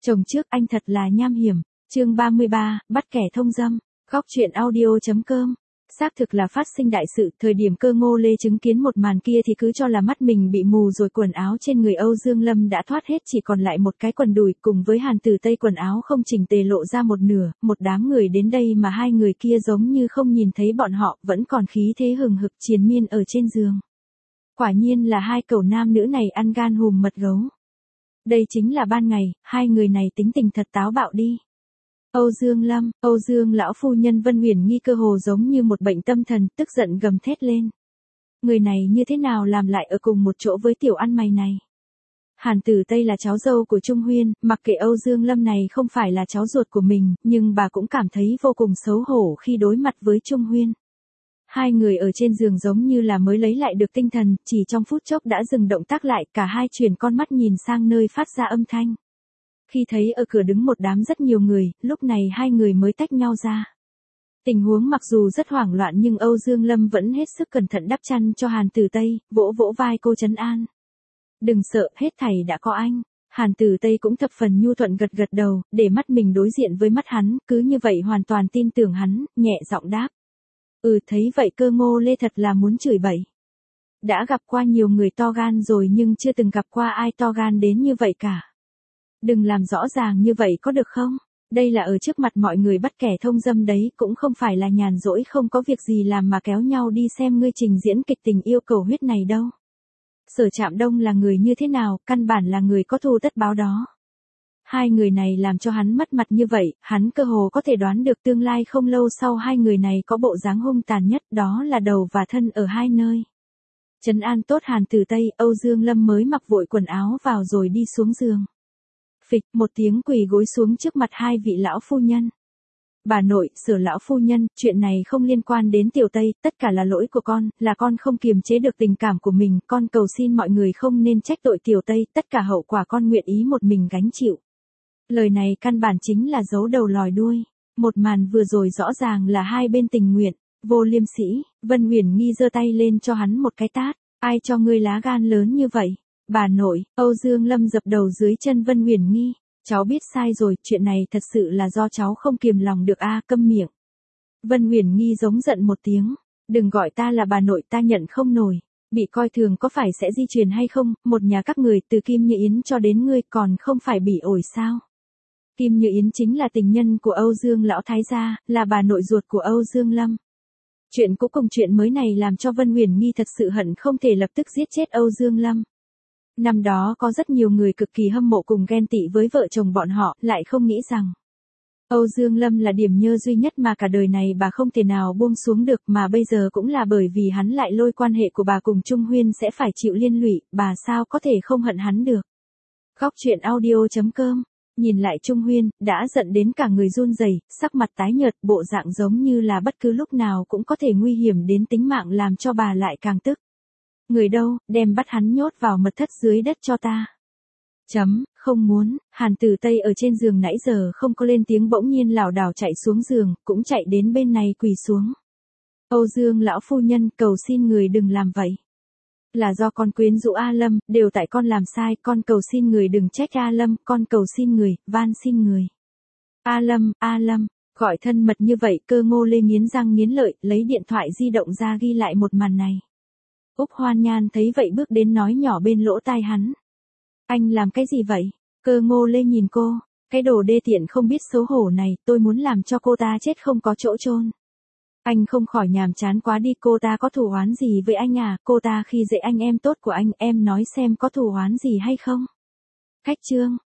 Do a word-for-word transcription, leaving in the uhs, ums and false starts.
Chồng trước anh thật là nham hiểm. Chương ba mươi ba, bắt kẻ thông dâm. Góc truyện audio.com. Xác thực là phát sinh đại sự, thời điểm Cơ Ngô Lê chứng kiến một màn kia thì cứ cho là mắt mình bị mù rồi, quần áo trên người Âu Dương Lâm đã thoát hết, chỉ còn lại một cái quần đùi cùng với Hàn Tử Tây quần áo không chỉnh tề lộ ra một nửa, một đám người đến đây mà hai người kia giống như không nhìn thấy bọn họ, vẫn còn khí thế hừng hực triền miên ở trên giường. Quả nhiên là hai cẩu nam nữ này ăn gan hùm mật gấu. Đây chính là ban ngày, hai người này tính tình thật táo bạo đi. Âu Dương Lâm, Âu Dương lão phu nhân Vân Uyển Nghi cơ hồ giống như một bệnh tâm thần, tức giận gầm thét lên. Người này như thế nào làm lại ở cùng một chỗ với tiểu ăn mày này? Hàn Tử Tây là cháu dâu của Trung Huyên, mặc kệ Âu Dương Lâm này không phải là cháu ruột của mình, nhưng bà cũng cảm thấy vô cùng xấu hổ khi đối mặt với Trung Huyên. Hai người ở trên giường giống như là mới lấy lại được tinh thần, chỉ trong phút chốc đã dừng động tác lại, cả hai chuyển con mắt nhìn sang nơi phát ra âm thanh. Khi thấy ở cửa đứng một đám rất nhiều người, lúc này hai người mới tách nhau ra. Tình huống mặc dù rất hoảng loạn nhưng Âu Dương Lâm vẫn hết sức cẩn thận đắp chăn cho Hàn Tử Tây, vỗ vỗ vai cô trấn an. Đừng sợ, hết thảy đã có anh. Hàn Tử Tây cũng thập phần nhu thuận gật gật đầu, để mắt mình đối diện với mắt hắn, cứ như vậy hoàn toàn tin tưởng hắn, nhẹ giọng đáp. Ừ, thấy vậy Cơ Ngô Lê thật là muốn chửi bậy. Đã gặp qua nhiều người to gan rồi nhưng chưa từng gặp qua ai to gan đến như vậy cả. Đừng làm rõ ràng như vậy có được không? Đây là ở trước mặt mọi người bắt kẻ thông dâm đấy, cũng không phải là nhàn rỗi không có việc gì làm mà kéo nhau đi xem ngươi trình diễn kịch tình yêu cầu huyết này đâu. Sở Trạm Đông là người như thế nào, căn bản là người có thù tất báo đó. Hai người này làm cho hắn mất mặt như vậy, hắn cơ hồ có thể đoán được tương lai không lâu sau hai người này có bộ dáng hung tàn nhất, đó là đầu và thân ở hai nơi. Trấn an tốt Hàn Tử Tây, Âu Dương Lâm mới mặc vội quần áo vào rồi đi xuống giường. Phịch, một tiếng quỳ gối xuống trước mặt hai vị lão phu nhân. Bà nội, Sở lão phu nhân, chuyện này không liên quan đến Tiểu Tây, tất cả là lỗi của con, là con không kiềm chế được tình cảm của mình, con cầu xin mọi người không nên trách tội Tiểu Tây, tất cả hậu quả con nguyện ý một mình gánh chịu. Lời này căn bản chính là giấu đầu lòi đuôi. Một màn vừa rồi rõ ràng là hai bên tình nguyện. Vô liêm sỉ, Vân Uyển Nghi giơ tay lên cho hắn một cái tát. Ai cho ngươi lá gan lớn như vậy? Bà nội, Âu Dương Lâm dập đầu dưới chân Vân Uyển Nghi. Cháu biết sai rồi, chuyện này thật sự là do cháu không kiềm lòng được a, à, câm miệng. Vân Uyển Nghi giống giận một tiếng. Đừng gọi ta là bà nội, ta nhận không nổi. Bị coi thường có phải sẽ di truyền hay không? Một nhà các người từ Kim Như Yến cho đến ngươi còn không phải bị ổi sao? Kim Như Yến chính là tình nhân của Âu Dương lão thái gia, là bà nội ruột của Âu Dương Lâm. Chuyện cũ cùng chuyện mới này làm cho Vân Uyển Nghi thật sự hận không thể lập tức giết chết Âu Dương Lâm. Năm đó có rất nhiều người cực kỳ hâm mộ cùng ghen tị với vợ chồng bọn họ, lại không nghĩ rằng Âu Dương Lâm là điểm nhơ duy nhất mà cả đời này bà không thể nào buông xuống được, mà bây giờ cũng là bởi vì hắn lại lôi quan hệ của bà cùng Trung Huyên sẽ phải chịu liên lụy, bà sao có thể không hận hắn được. Góc truyện audio.com. Nhìn lại Trung Huyên, đã giận đến cả người run rẩy, sắc mặt tái nhợt, bộ dạng giống như là bất cứ lúc nào cũng có thể nguy hiểm đến tính mạng, làm cho bà lại càng tức. Người đâu, đem bắt hắn nhốt vào mật thất dưới đất cho ta. Chấm, không muốn. Hàn Tử Tây ở trên giường nãy giờ không có lên tiếng, bỗng nhiên lảo đảo chạy xuống giường, cũng chạy đến bên này quỳ xuống. Âu Dương lão phu nhân, cầu xin người đừng làm vậy. Là do con quyến rũ A Lâm, đều tại con làm sai, con cầu xin người đừng trách A Lâm, con cầu xin người, van xin người. A Lâm, A Lâm, gọi thân mật như vậy, Cơ Ngô Lê nghiến răng nghiến lợi, lấy điện thoại di động ra ghi lại một màn này. Úc Hoan Nhan thấy vậy bước đến nói nhỏ bên lỗ tai hắn. Anh làm cái gì vậy? Cơ Ngô Lê nhìn cô, cái đồ đê tiện không biết xấu hổ này, tôi muốn làm cho cô ta chết không có chỗ chôn. Anh không khỏi nhàm chán quá đi, cô ta có thù oán gì với anh à, cô ta khi dễ anh em tốt của anh, em nói xem có thù oán gì hay không? Khách trương,